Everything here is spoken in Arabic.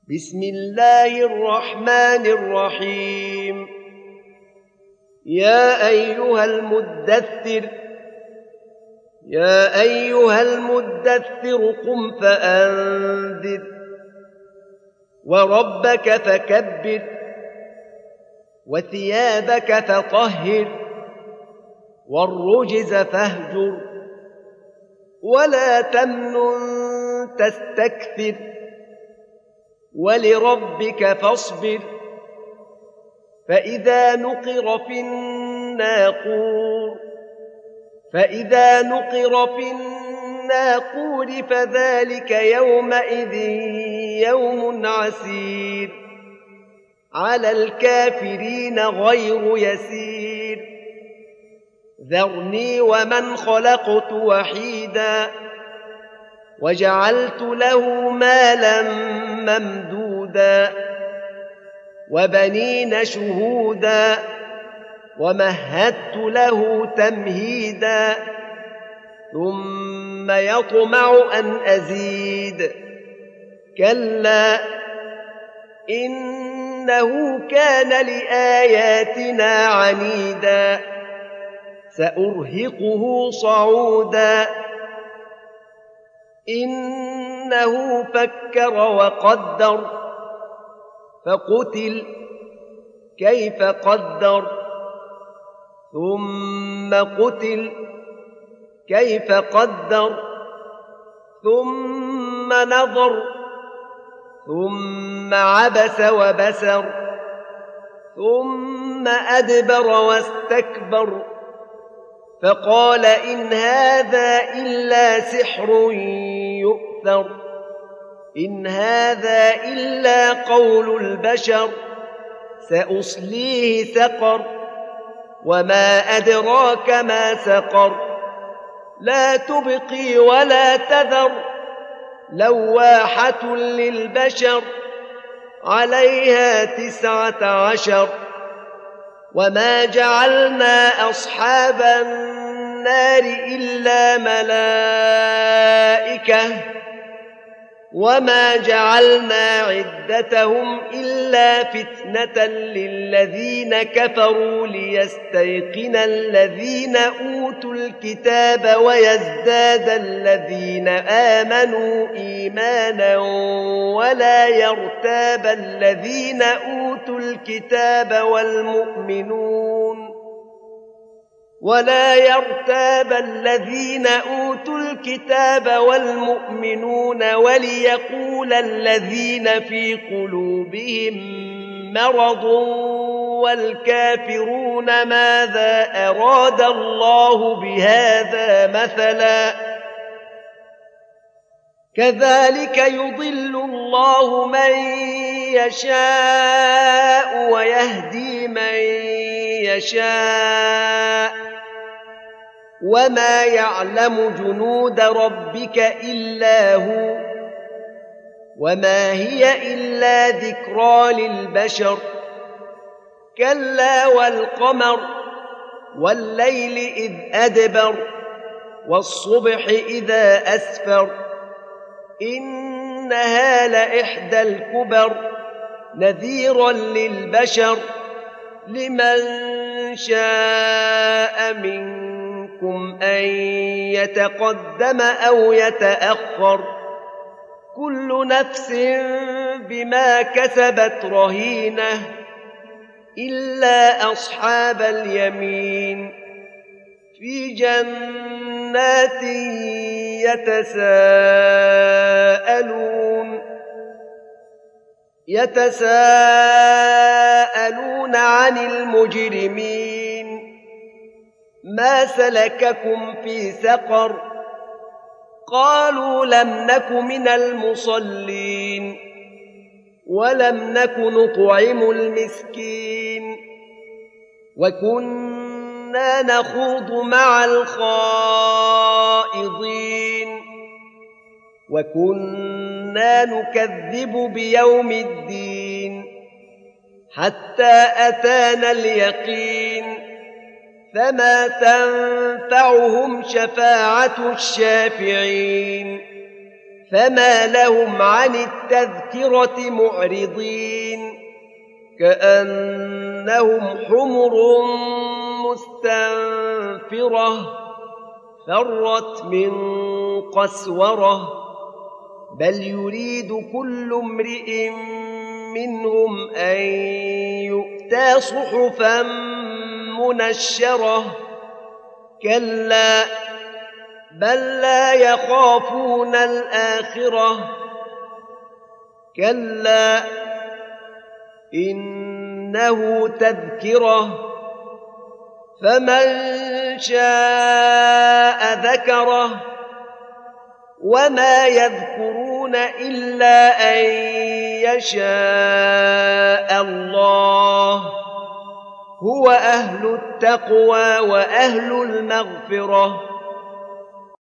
بسم الله الرحمن الرحيم. يا أيها المدثر قم فأنذر وربك فكبر وثيابك فطهر والرجز فاهجر ولا تمنن تستكثر ولربك فاصبر. فإذا نقر في الناقور فذلك يومئذ يوم عسير على الكافرين غير يسير. ذرني ومن خلقت وحيدا وجعلت له مالا ممدودا وبنين شهودا ومهدت له تمهيدا ثم يطمع أن أزيد. كلا إنه كان لآياتنا عنيدا سأرهقه صعودا. إنه فكر وقدر فقتل كيف قدر ثم قتل كيف قدر ثم نظر ثم عبس وبسر ثم أدبر واستكبر فقال إن هذا إلا سحر يؤثر إن هذا إلا قول البشر سأصليه سقر وما أدراك ما سقر لا تبقي ولا تذر لواحة للبشر عليها 19. وما جعلنا أصحاب النار إلا ملائكة وما جعلنا عدتهم إلا فتنة للذين كفروا ليستيقن الذين أوتوا الكتاب ويزداد الذين آمنوا إيمانا ولا يرتاب الذين أوتوا الكتاب والمؤمنون وليقول الذين في قلوبهم مرض والكافرون ماذا أراد الله بهذا مثلا كذلك يضل الله من يشاء ويهدي من يشاء وما يعلم جنود ربك إلا هو وما هي إلا ذكرى للبشر. كلا والقمر والليل إذ أدبر والصبح إذا أسفر إنها لإحدى الكبر نذيرا للبشر لمن شاء منكم أن يتقدم أو يتأخر كل نفس بما كسبت رهينة إلا أصحاب اليمين في جنات يتساءلون عن المجرمين ما سلككم في سقر قالوا لم نك من المصلين ولم نك نطعم المسكين وكنا نخوض مع الخائضين وكنا نكذب بيوم الدين حتى أتانا اليقين فما تنفعهم شفاعة الشافعين فما لهم عن التذكرة معرضين كأنهم حمر مستنفرة فرت من قسورة بل يريد كل امرئ منهم أن يؤتى صحفا منشرة كلا بل لا يخافون الآخرة كلا إنه تذكرة فمن شاء ذكره وما يذكرون إلا أن يشاء الله هو أهل التقوى وأهل المغفرة